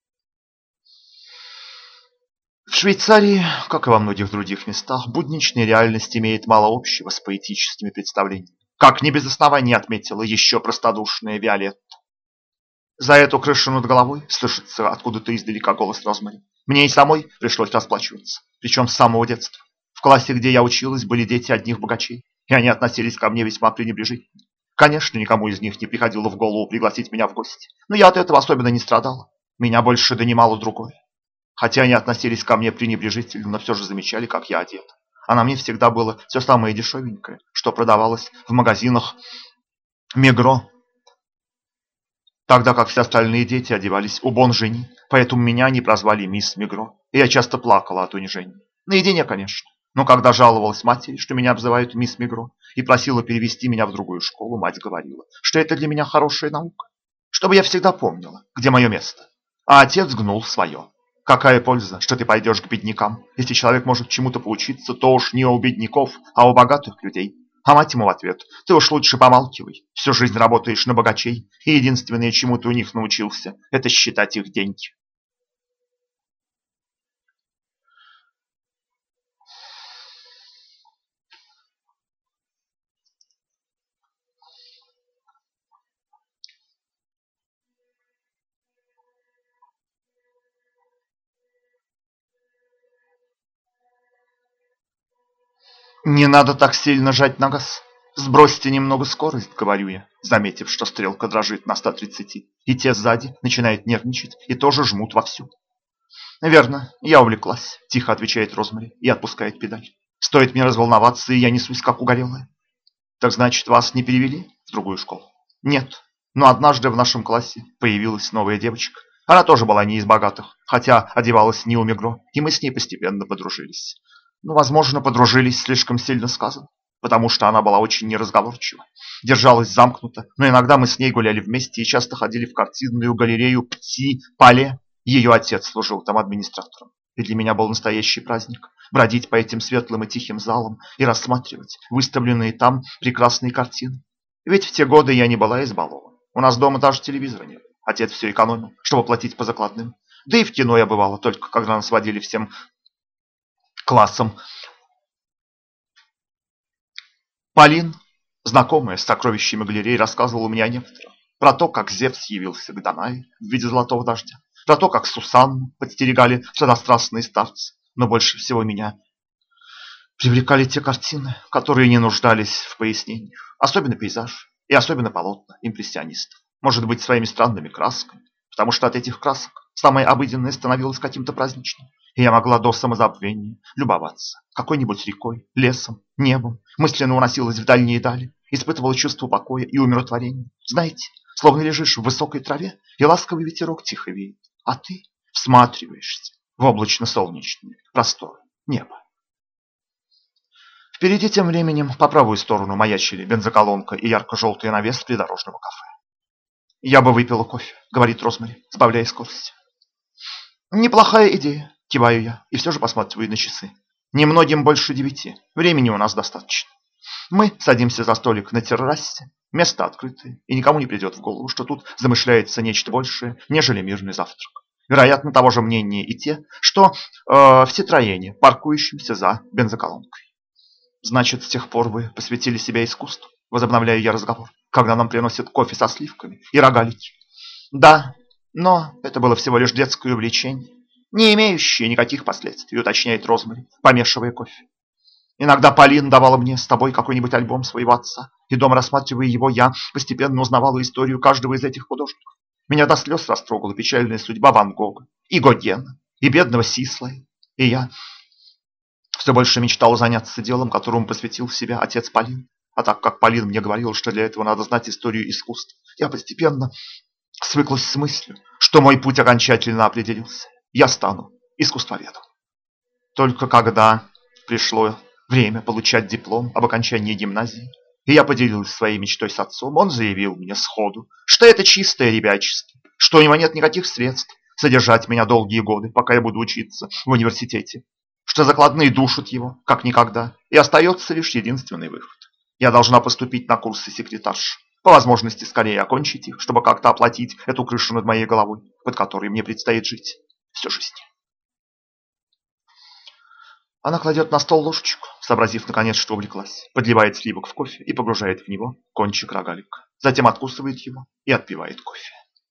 В Швейцарии, как и во многих других местах, будничная реальность имеет мало общего с поэтическими представлениями. Как не без оснований отметила еще простодушная Виолетта. За эту крышу над головой слышится откуда-то издалека голос Розмари. Мне и самой пришлось расплачиваться, причем с самого детства. В классе, где я училась, были дети одних богачей, и они относились ко мне весьма пренебрежительно. Конечно, никому из них не приходило в голову пригласить меня в гости, но я от этого особенно не страдала. Меня больше донимало другое. Хотя они относились ко мне пренебрежительно, но все же замечали, как я одет. А на мне всегда было все самое дешевенькое, что продавалось в магазинах Мегро, тогда как все остальные дети одевались у Бон-Жени, поэтому меня они прозвали мисс Мегро, и я часто плакала от унижения. Наедине, конечно. Но когда жаловалась матери, что меня обзывают мисс Мегро, и просила перевести меня в другую школу, мать говорила, что это для меня хорошая наука, чтобы я всегда помнила, где мое место. А отец гнул свое. Какая польза, что ты пойдешь к беднякам? Если человек может чему-то поучиться, то уж не у бедняков, а у богатых людей. А мать ему в ответ: ты уж лучше помалкивай. Всю жизнь работаешь на богачей, и единственное, чему ты у них научился, это считать их деньги. Не надо так сильно жать на газ. Сбросьте немного скорость, говорю я, заметив, что стрелка дрожит на 130, и те сзади начинают нервничать и тоже жмут вовсю. Верно, я увлеклась, тихо отвечает Розмари и отпускает педаль. Стоит мне разволноваться, и я несусь как угорелая. Так значит, вас не перевели в другую школу? Нет, но однажды в нашем классе появилась новая девочка. Она тоже была не из богатых, хотя одевалась не у Мегро, и мы с ней постепенно подружились. Ну, возможно, подружились слишком сильно сказано, потому что она была очень неразговорчива, держалась замкнуто, но иногда мы с ней гуляли вместе и часто ходили в картинную галерею Пти-Пале. Ее отец служил там администратором. И для меня был настоящий праздник бродить по этим светлым и тихим залам и рассматривать выставленные там прекрасные картины. Ведь в те годы я не была избалована. У нас дома даже телевизора нет. Отец все экономил, чтобы платить по закладным. Да и в кино я бывала только когда нас водили всем классом. Полин, знакомая с сокровищами галереи, рассказывала мне о некоторых. Про то, как Зевс явился к Данае в виде золотого дождя. Про то, как Сусанну подстерегали сладострастные старцы. Но больше всего меня привлекали те картины, которые не нуждались в пояснениях. Особенно пейзаж и особенно полотна импрессионистов. Может быть, своими странными красками. Потому что от этих красок самое обыденное становилось каким-то праздничным. И я могла до самозабвения любоваться какой-нибудь рекой, лесом, небом, мысленно уносилась в дальние дали, испытывала чувство покоя и умиротворения. Знаете, словно лежишь в высокой траве, и ласковый ветерок тихо веет, а ты всматриваешься в облачно-солнечные просторы неба. Впереди тем временем по правую сторону маячили бензоколонка и ярко-желтый навес придорожного кафе. «Я бы выпила кофе», — говорит Розмари, сбавляя скорость. «Неплохая идея», — киваю я, и все же посматриваю на часы. «Немногим больше 9. Времени у нас достаточно». Мы садимся за столик на террасе, место открытое, и никому не придет в голову, что тут замышляется нечто большее, нежели мирный завтрак. Вероятно, того же мнения и те, что все троение, паркующимся за бензоколонкой. «Значит, с тех пор вы посвятили себя искусству?» Возобновляю я разговор, когда нам приносят кофе со сливками и рогалики. «Да, но это было всего лишь детское увлечение, не имеющее никаких последствий», уточняет Розмари, помешивая кофе. «Иногда Полин давала мне с тобой какой-нибудь альбом своего отца, и дома, рассматривая его, я постепенно узнавала историю каждого из этих художников. Меня до слез растрогала печальная судьба Ван Гога, и Гогена, и бедного Сислая, и я все больше мечтал заняться делом, которому посвятил себя отец Полин. А так как Полин мне говорил, что для этого надо знать историю искусств, я постепенно свыклась с мыслью, что мой путь окончательно определился. Я стану искусствоведом». Только когда пришло время получать диплом об окончании гимназии, и я поделилась своей мечтой с отцом, он заявил мне сходу, что это чистое ребячество, что у него нет никаких средств содержать меня долгие годы, пока я буду учиться в университете, что закладные душат его, как никогда, и остается лишь единственный выход. Я должна поступить на курсы секретарши, по возможности скорее окончить их, чтобы как-то оплатить эту крышу над моей головой, под которой мне предстоит жить всю жизнь. Она кладет на стол ложечку, сообразив наконец, что увлеклась, подливает сливок в кофе и погружает в него кончик рогалика. Затем откусывает его и отпивает кофе.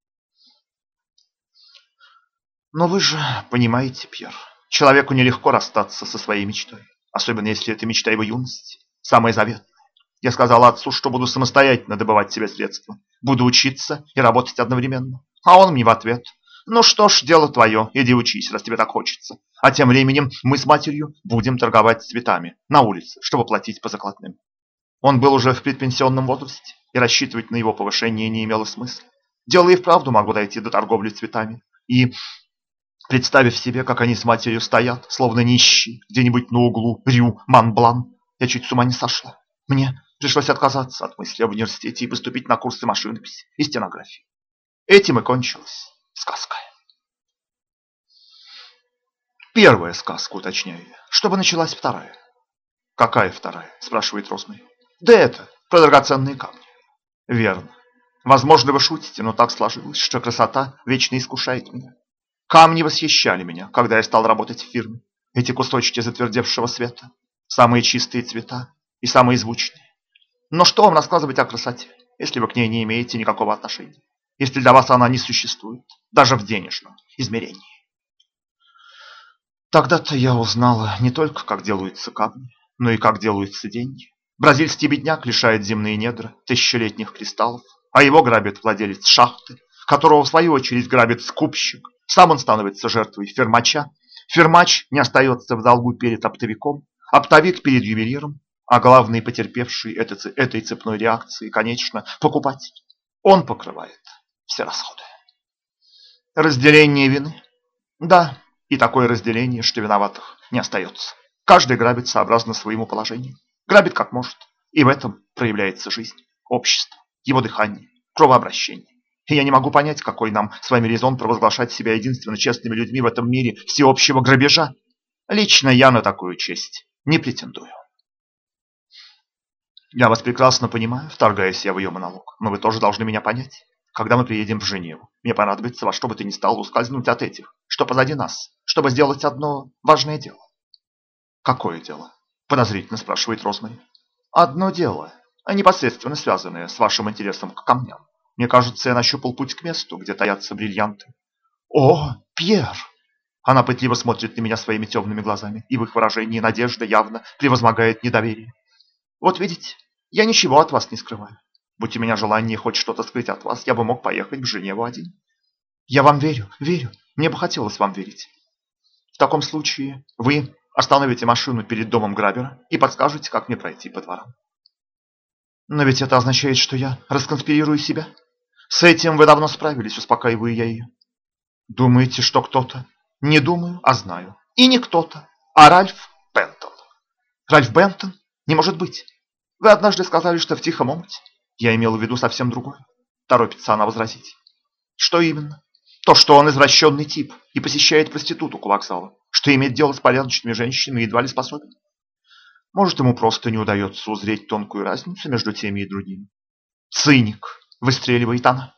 «Но вы же понимаете, Пьер, человеку нелегко расстаться со своей мечтой, особенно если это мечта его юности, самая заветная. Я сказала отцу, что буду самостоятельно добывать себе средства, буду учиться и работать одновременно. А он мне в ответ: ну что ж, дело твое, иди учись, раз тебе так хочется. А тем временем мы с матерью будем торговать цветами на улице, чтобы платить по закладным». Он был уже в предпенсионном возрасте, и рассчитывать на его повышение не имело смысла. Дело и вправду могло дойти до торговли цветами. И, представив себе, как они с матерью стоят, словно нищие, где-нибудь на углу Рю Монблан, я чуть с ума не сошла. Мне пришлось отказаться от мысли об университете и поступить на курсы машинописи и стенографии. Этим и кончилась сказка. Первая сказка, уточняю я, чтобы началась вторая. «Какая вторая?» – спрашивает Розмари. «Да это, про драгоценные камни». «Верно. Возможно, вы шутите, но так сложилось, что красота вечно искушает меня. Камни восхищали меня, когда я стал работать в фирме. Эти кусочки затвердевшего света, самые чистые цвета и самые звучные. Но что вам рассказывать о красоте, если вы к ней не имеете никакого отношения? Если для вас она не существует, даже в денежном измерении?» Тогда-то я узнала не только, как делаются камни, но и как делаются деньги. Бразильский бедняк лишает земные недра тысячелетних кристаллов, а его грабит владелец шахты, которого в свою очередь грабит скупщик. Сам он становится жертвой фермача. Фермач не остается в долгу перед оптовиком, оптовик перед ювелиром, а главный потерпевший этой цепной реакции, конечно, покупатель. Он покрывает все расходы. Разделение вины? Да, и такое разделение, что виноватых не остается. Каждый грабит сообразно своему положению. Грабит как может. И в этом проявляется жизнь, общество, его дыхание, кровообращение. И я не могу понять, какой нам с вами резон провозглашать себя единственно честными людьми в этом мире всеобщего грабежа. Лично я на такую честь не претендую. Я вас прекрасно понимаю, вторгаясь я в ее монолог, но вы тоже должны меня понять. Когда мы приедем в Женеву, мне понадобится во что бы то ни стало ускользнуть от этих, что позади нас, чтобы сделать одно важное дело. «Какое дело?» – подозрительно спрашивает Розмари. «Одно дело, непосредственно связанное с вашим интересом к камням. Мне кажется, я нащупал путь к месту, где таятся бриллианты». «О, Пьер!» Она пытливо смотрит на меня своими темными глазами, и в их выражении надежда явно превозмогает недоверие. «Вот видите, я ничего от вас не скрываю. Будь у меня желание хоть что-то скрыть от вас, я бы мог поехать в Женеву один». «Я вам верю, верю. Мне бы хотелось вам верить». таком случае вы остановите машину перед домом грабера и подскажете, как мне пройти по дворам. Но ведь это означает, что я расконспирирую себя. С этим вы давно справились, успокаиваю я ее. Думаете, что кто-то? Не думаю, а знаю. И не кто-то, а Ральф Бентон. Ральф Бентон? Не может быть. Вы однажды сказали, что в тихом омуте. Я имел в виду совсем другое. Торопится она возразить. Что именно? То, что он извращенный тип и посещает проституток у вокзала, что имеет дело с порядочными женщинами едва ли способен. Может, ему просто не удается узреть тонкую разницу между теми и другими. Циник, выстреливает она.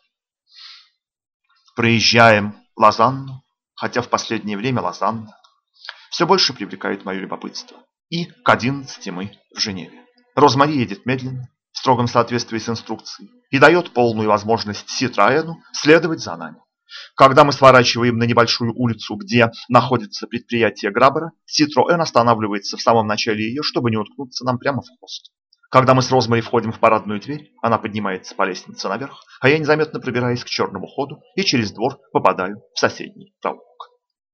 Проезжаем Лозанну, хотя в последнее время Лозанна все больше привлекает мое любопытство. И к 11 мы в Женеве. Розмари едет медленно, в строгом соответствии с инструкцией, и дает полную возможность Ситроэну следовать за нами. Когда мы сворачиваем на небольшую улицу, где находится предприятие Грабера, Ситроэн останавливается в самом начале ее, чтобы не уткнуться нам прямо в хвост. Когда мы с Розмари входим в парадную дверь, она поднимается по лестнице наверх, а я незаметно пробираюсь к черному ходу и через двор попадаю в соседний проулок.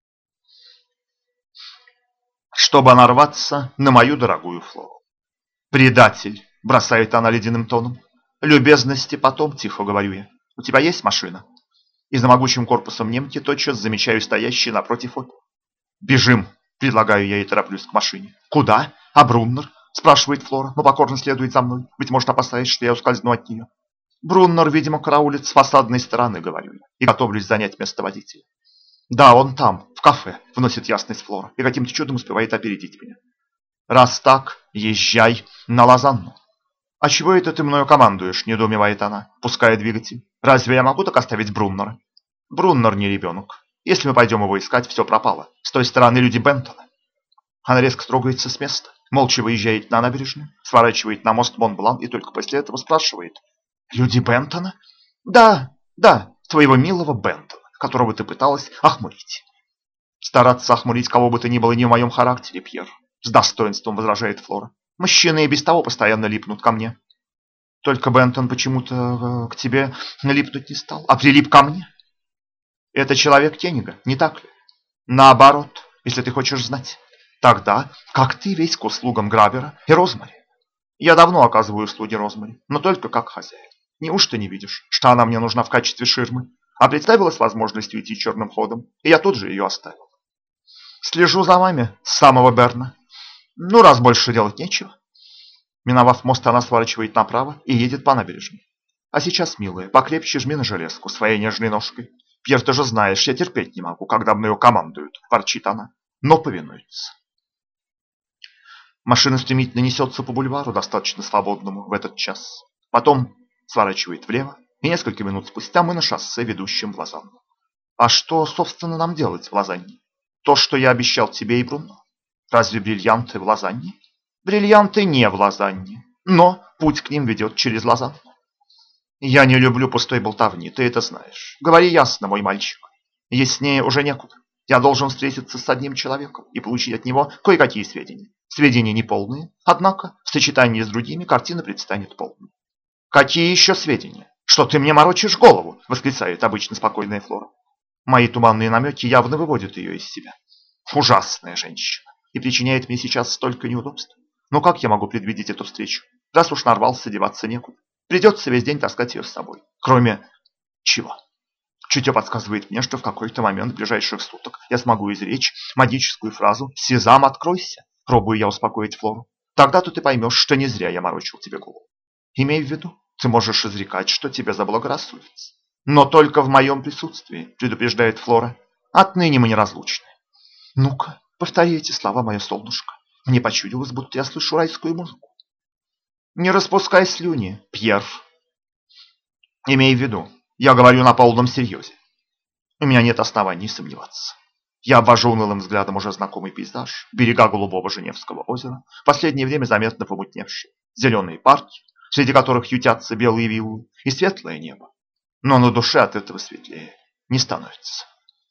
Чтобы нарваться на мою дорогую Флору. «Предатель!» – бросает она ледяным тоном. «Любезности потом», – тихо говорю я. «У тебя есть машина?» И за могучим корпусом немки тотчас замечаю стоящий напротив от. «Бежим!» – предлагаю я и тороплюсь к машине. «Куда? А Бруннер?» – спрашивает Флора, но покорно следует за мной. Быть может, опасаясь, что я ускользну от нее. «Бруннер, видимо, караулит с фасадной стороны», – говорю я, и готовлюсь занять место водителя. «Да, он там, в кафе», – вносит ясность Флора, и каким-то чудом успевает опередить меня. «Раз так, езжай на Лозанну». «А чего это ты мною командуешь?» – недоумевает она, пуская двигатель. «Разве я могу так оставить Бруннера?» «Бруннер не ребенок. Если мы пойдем его искать, все пропало. С той стороны люди Бентона». Она резко трогается с места, молча выезжает на набережную, сворачивает на мост Монблан и только после этого спрашивает. «Люди Бентона?» «Да, твоего милого Бентона, которого ты пыталась охмурить». «Стараться охмурить кого бы то ни было не в моем характере, Пьер», – с достоинством возражает Флора. «Мужчины и без того постоянно липнут ко мне». «Только Бентон почему-то к тебе липнуть не стал, а прилип ко мне». «Это человек Кеннига, не так ли?» «Наоборот, если ты хочешь знать. Тогда как ты весь к услугам Грабера и Розмари?» «Я давно оказываю услуги Розмари, но только как хозяин. Неужто не видишь, что она мне нужна в качестве ширмы? А представилась возможность уйти черным ходом, и я тут же ее оставил. Слежу за вами с самого Берна. Ну, раз больше делать нечего». Миновав мост, она сворачивает направо и едет по набережной. «А сейчас, милая, покрепче жми на железку своей нежной ножкой. Пьер, ты же знаешь, я терпеть не могу, когда мною командуют», – ворчит она, но повинуется. Машина стремительно несется по бульвару, достаточно свободному в этот час. Потом сворачивает влево, и несколько минут спустя мы на шоссе, ведущем в Лозанну. А что, собственно, нам делать в Лозанне? То, что я обещал тебе и Бруно. Разве бриллианты в Лозанне? Бриллианты не в Лозанне, но путь к ним ведет через Лозанну. Я не люблю пустой болтовни, ты это знаешь. Говори ясно, мой мальчик. Яснее уже некуда. Я должен встретиться с одним человеком и получить от него кое-какие сведения. Сведения неполные, однако в сочетании с другими картина предстанет полной. «Какие еще сведения? Что ты мне морочишь голову?» – восклицает обычно спокойная Флора. Мои туманные намеки явно выводят ее из себя. Ужасная женщина и причиняет мне сейчас столько неудобств. Но как я могу предвидеть эту встречу? Раз уж нарвался, деваться некуда. Придется весь день таскать ее с собой. Кроме чего? Чутье подсказывает мне, что в какой-то момент ближайших суток я смогу изречь магическую фразу «Сезам, откройся!» Пробую я успокоить Флору. Тогда-то ты поймешь, что не зря я морочил тебе голову. Имей в виду, ты можешь изрекать, что тебе заблагорассудится. Но только в моем присутствии, предупреждает Флора. Отныне мы неразлучны. Ну-ка, повтори эти слова, мое солнышко. Мне почудилось, будто я слышу райскую музыку. Не распускай слюни, Пьер. Имей в виду, я говорю на полном серьезе. У меня нет оснований сомневаться. Я обвожу унылым взглядом уже знакомый пейзаж, берега голубого Женевского озера, в последнее время заметно помутневшие, зеленые парки, среди которых ютятся белые виллы, и светлое небо. Но на душе от этого светлее не становится.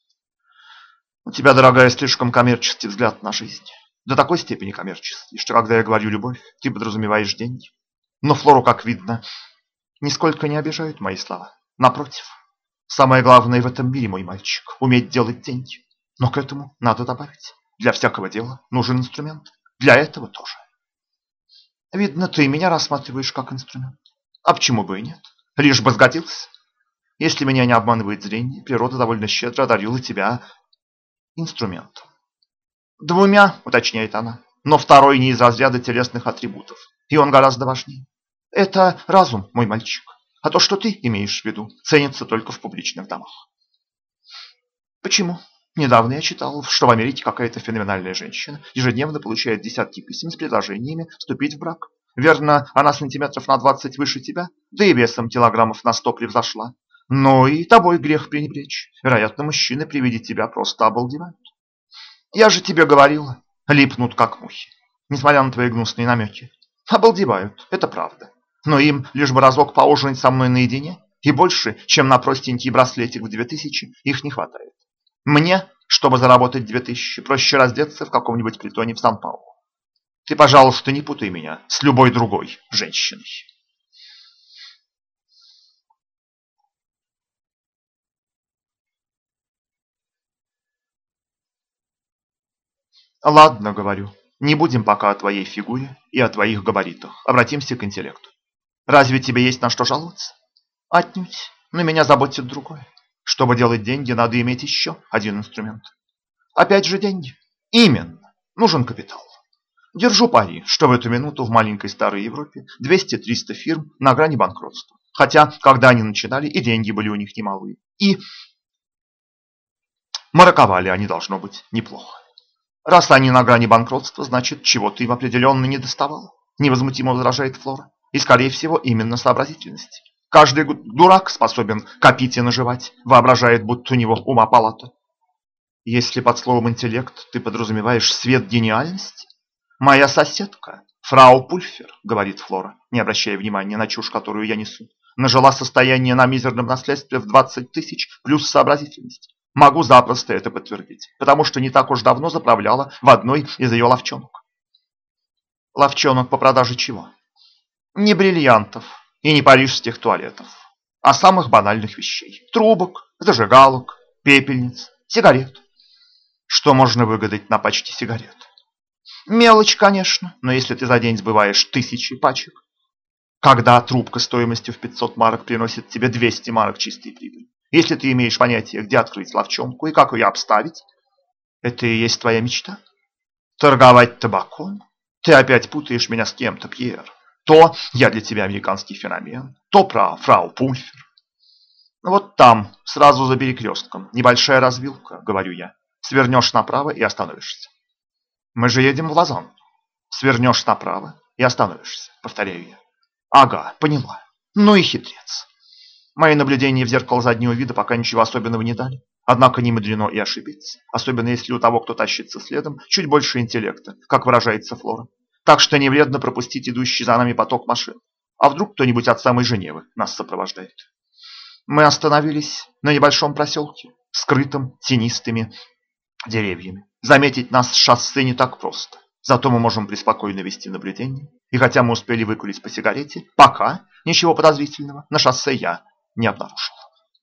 У тебя, дорогая, слишком коммерческий взгляд на жизнь. До такой степени коммерческий, что когда я говорю «любовь», ты подразумеваешь деньги. Но Флору, как видно, нисколько не обижают мои слова. Напротив, самое главное в этом мире, мой мальчик, уметь делать деньги. Но к этому надо добавить. Для всякого дела нужен инструмент. Для этого тоже. Видно, ты меня рассматриваешь как инструмент. А почему бы и нет? Лишь бы сгодился. Если меня не обманывает зрение, природа довольно щедро одарила тебя инструментом. Двумя, уточняет она, но второй не из разряда телесных атрибутов. И он гораздо важнее. Это разум, мой мальчик. А то, что ты имеешь в виду, ценится только в публичных домах. Почему? Недавно я читал, что в Америке какая-то феноменальная женщина ежедневно получает десятки писем с предложениями вступить в брак. Верно, она сантиметров на 20 выше тебя, да и весом килограммов на 100 превзошла. Но и тобой грех пренебречь. Вероятно, мужчины при виде тебя просто обалдевают. Я же тебе говорила, липнут как мухи. Несмотря на твои гнусные намеки. Обалдевают, это правда. Но им лишь бы разок поужинать со мной наедине, и больше, чем на простенький браслетик в 2000, их не хватает. Мне, чтобы заработать 2000, проще раздеться в каком-нибудь притоне в Сан-Паулу. Ты, пожалуйста, не путай меня с любой другой женщиной. Ладно, говорю, не будем пока о твоей фигуре и о твоих габаритах. Обратимся к интеллекту. Разве тебе есть на что жаловаться? Отнюдь. Но меня заботит другое. Чтобы делать деньги, надо иметь еще один инструмент. Опять же деньги. Именно. Нужен капитал. Держу пари, что в эту минуту в маленькой старой Европе 200-300 фирм на грани банкротства. Хотя, когда они начинали, и деньги были у них немалые. И мараковали они, должно быть, неплохо. Раз они на грани банкротства, значит, чего-то им определенно не доставало. Невозмутимо возражает Флора. И, скорее всего, именно сообразительности. Каждый дурак способен копить и наживать, воображает, будто у него ума палата. Если под словом «интеллект» ты подразумеваешь свет гениальности, моя соседка, фрау Пульфер, говорит Флора, не обращая внимания на чушь, которую я несу, нажила состояние на мизерном наследстве в 20 тысяч плюс сообразительность. Могу запросто это подтвердить, потому что не так уж давно заправляла в одной из ее ловчонок. Ловчонок по продаже чего? Не бриллиантов и не парижских туалетов, а самых банальных вещей. Трубок, зажигалок, пепельниц, сигарет. Что можно выгадать на пачке сигарет? Мелочь, конечно, но если ты за день сбываешь 1000 пачек, когда трубка стоимостью в 500 марок приносит тебе 200 марок чистой прибыли, если ты имеешь понятие, где открыть ловчонку и как ее обставить, это и есть твоя мечта? Торговать табаком? Ты опять путаешь меня с кем-то, Пьер. То я для тебя американский феномен, то про фрау Пульфер. Вот там, сразу за перекрестком, небольшая развилка, говорю я. Свернешь направо и остановишься. Мы же едем в Лозанну. Свернешь направо и остановишься, повторяю я. Ага, поняла. Ну и хитрец. Мои наблюдения в зеркало заднего вида пока ничего особенного не дали. Однако не мудрено и ошибиться, особенно если у того, кто тащится следом, чуть больше интеллекта, как выражается Флора. Так что не вредно пропустить идущий за нами поток машин. А вдруг кто-нибудь от самой Женевы нас сопровождает? Мы остановились на небольшом проселке, скрытом тенистыми деревьями. Заметить нас с шоссе не так просто. Зато мы можем преспокойно вести наблюдение. И хотя мы успели выкурить по сигарете, пока ничего подозрительного на шоссе я не обнаружил.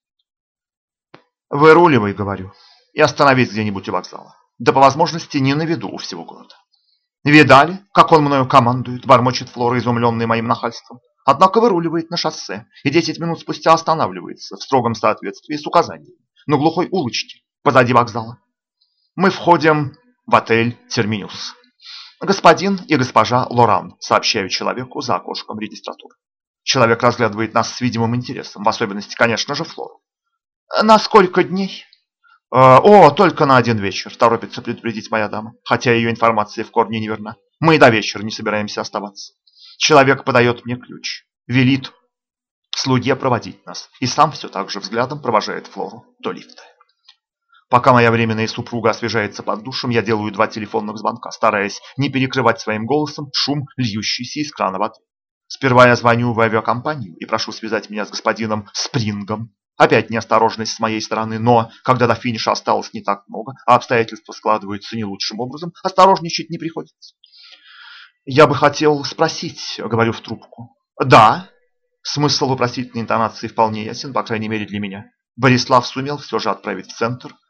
Выруливай, говорю, и остановись где-нибудь у вокзала. Да по возможности не на виду у всего города. Видали, как он мною командует, бормочет Флора, изумленный моим нахальством. Однако выруливает на шоссе и 10 минут спустя останавливается в строгом соответствии с указаниями на глухой улочке позади вокзала. Мы входим в отель «Терминус». Господин и госпожа Лоран, сообщаю человеку за окошком регистратуры. Человек разглядывает нас с видимым интересом, в особенности, конечно же, Флору. На сколько дней? Только на один вечер, торопится предупредить моя дама, хотя ее информация в корне неверна. Мы и до вечера не собираемся оставаться. Человек подает мне ключ, велит слуге проводить нас, и сам все так же взглядом провожает Флору до лифта. Пока моя временная супруга освежается под душем, я делаю 2 телефонных звонка, стараясь не перекрывать своим голосом шум, льющийся из крана воды. Сперва я звоню в авиакомпанию и прошу связать меня с господином Спрингом. Опять неосторожность с моей стороны, но когда до финиша осталось не так много, а обстоятельства складываются не лучшим образом, осторожничать не приходится. Я бы хотел спросить, говорю в трубку. Да, смысл вопросительной интонации вполне ясен, по крайней мере для меня. Борислав сумел все же отправить в центр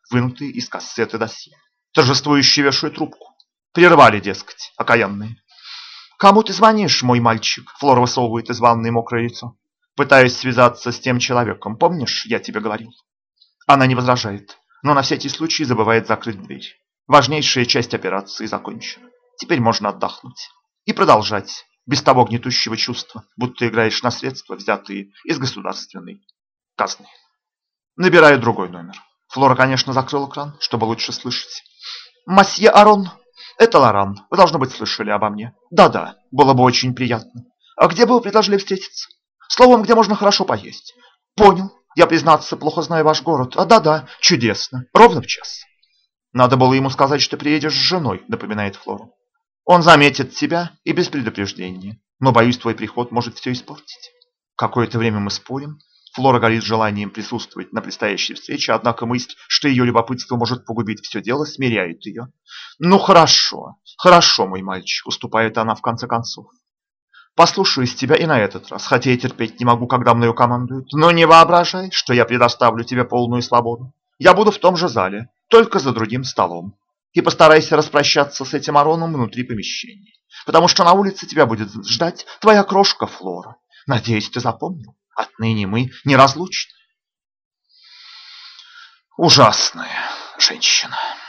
вынутые из кассеты досье. Торжествующе вешаю трубку. Прервали, дескать, окаянные. «Кому ты звонишь, мой мальчик?» Флора высовывает из ванной мокрое лицо. «Пытаюсь связаться с тем человеком. Помнишь, я тебе говорил?» Она не возражает, но на всякий случай забывает закрыть дверь. Важнейшая часть операции закончена. Теперь можно отдохнуть и продолжать, без того гнетущего чувства, будто играешь на средства, взятые из государственной казны. Набираю другой номер. Флора, конечно, закрыла кран, чтобы лучше слышать. «Масье Арон, это Лоран. Вы, должно быть, слышали обо мне. Да-да, было бы очень приятно. А где бы вы предложили встретиться? Словом, где можно хорошо поесть. Понял. Я, признаться, плохо знаю ваш город. А да-да, чудесно. Ровно в час». «Надо было ему сказать, что приедешь с женой», — напоминает Флора. «Он заметит тебя и без предупреждения. Но, боюсь, твой приход может все испортить». Какое-то время мы спорим. Флора горит желанием присутствовать на предстоящей встрече, однако мысль, что ее любопытство может погубить все дело, смиряет ее. «Ну хорошо, хорошо, мой мальчик», — уступает она в конце концов. «Послушаюсь тебя и на этот раз, хотя я терпеть не могу, когда мною командуют. Но не воображай, что я предоставлю тебе полную свободу. Я буду в том же зале, только за другим столом. И постарайся распрощаться с этим Ароном внутри помещения, потому что на улице тебя будет ждать твоя крошка Флора. Надеюсь, ты запомнил? Отныне мы неразлучны». Ужасная женщина.